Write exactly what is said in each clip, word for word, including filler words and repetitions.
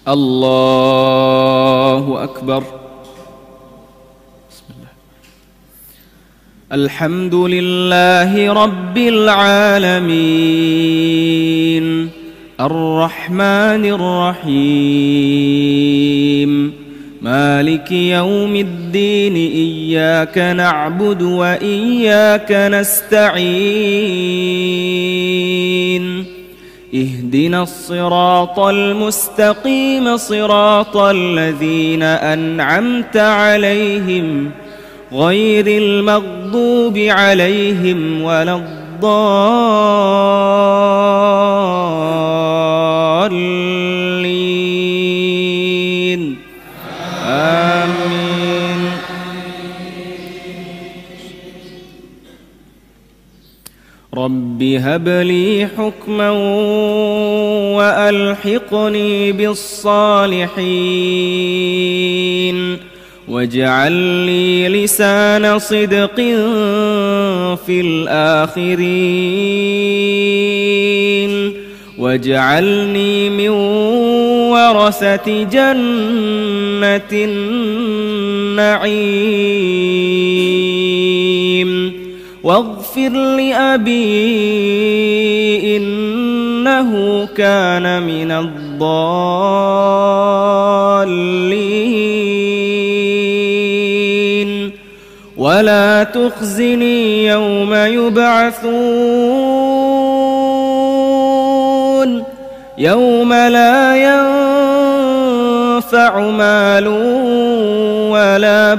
الله أكبر. بسم الله. الحمد لله رب العالمين الرحمن الرحيم مالك يوم الدين إياك نعبد وإياك نستعين اهدنا الصراط المستقيم صراط الذين أنعمت عليهم غير المغضوب عليهم ولا الضالين آمين. رب هب لي حكما وألحقني بالصالحين واجعل لي لسان صدق في الآخرين واجعلني من ورثة جنة النعيم واغفر لأبي إنه كان من الضالين ولا تخزني يوم يبعثون يوم لا ينفع مال ولا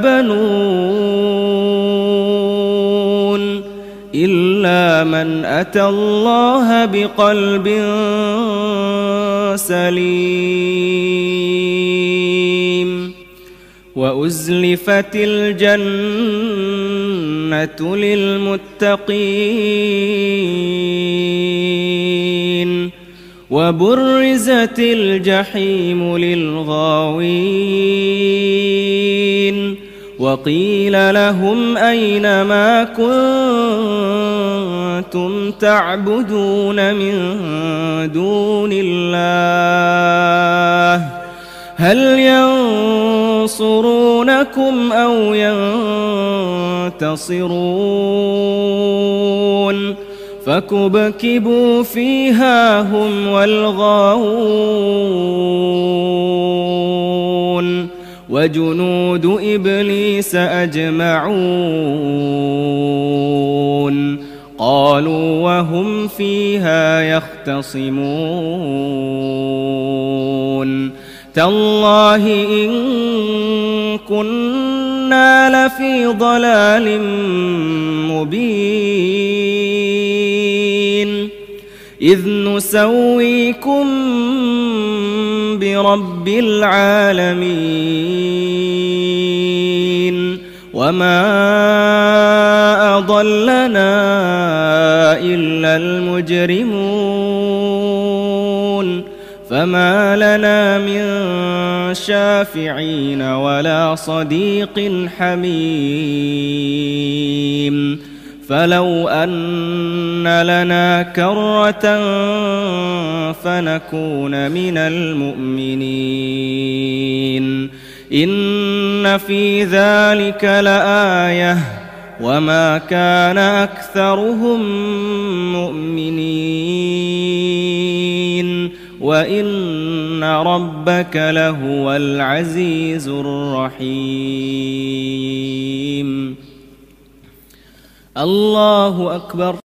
بنون إلا من أتى الله بقلب سليم وأزلفت الجنة للمتقين وبرزت الجحيم للغاوين وقيل لهم أين ما كنتم تعبدون من دون الله هل ينصرونكم أو ينتصرون فكبكبوا فيها هم والغاوون وجنود إبليس أجمعون قالوا وهم فيها يختصمون تالله إن كنا لفي ضلال مبين إذ نسويكم برب العالمين وما أضلنا إلا المجرمون فما لنا من شافعين ولا صديق حميم فلو أن لنا كرة فنكون من المؤمنين إن في ذلك لآية وما كان أكثرهم مؤمنين وإن ربك لهو العزيز الرحيم. الله أكبر.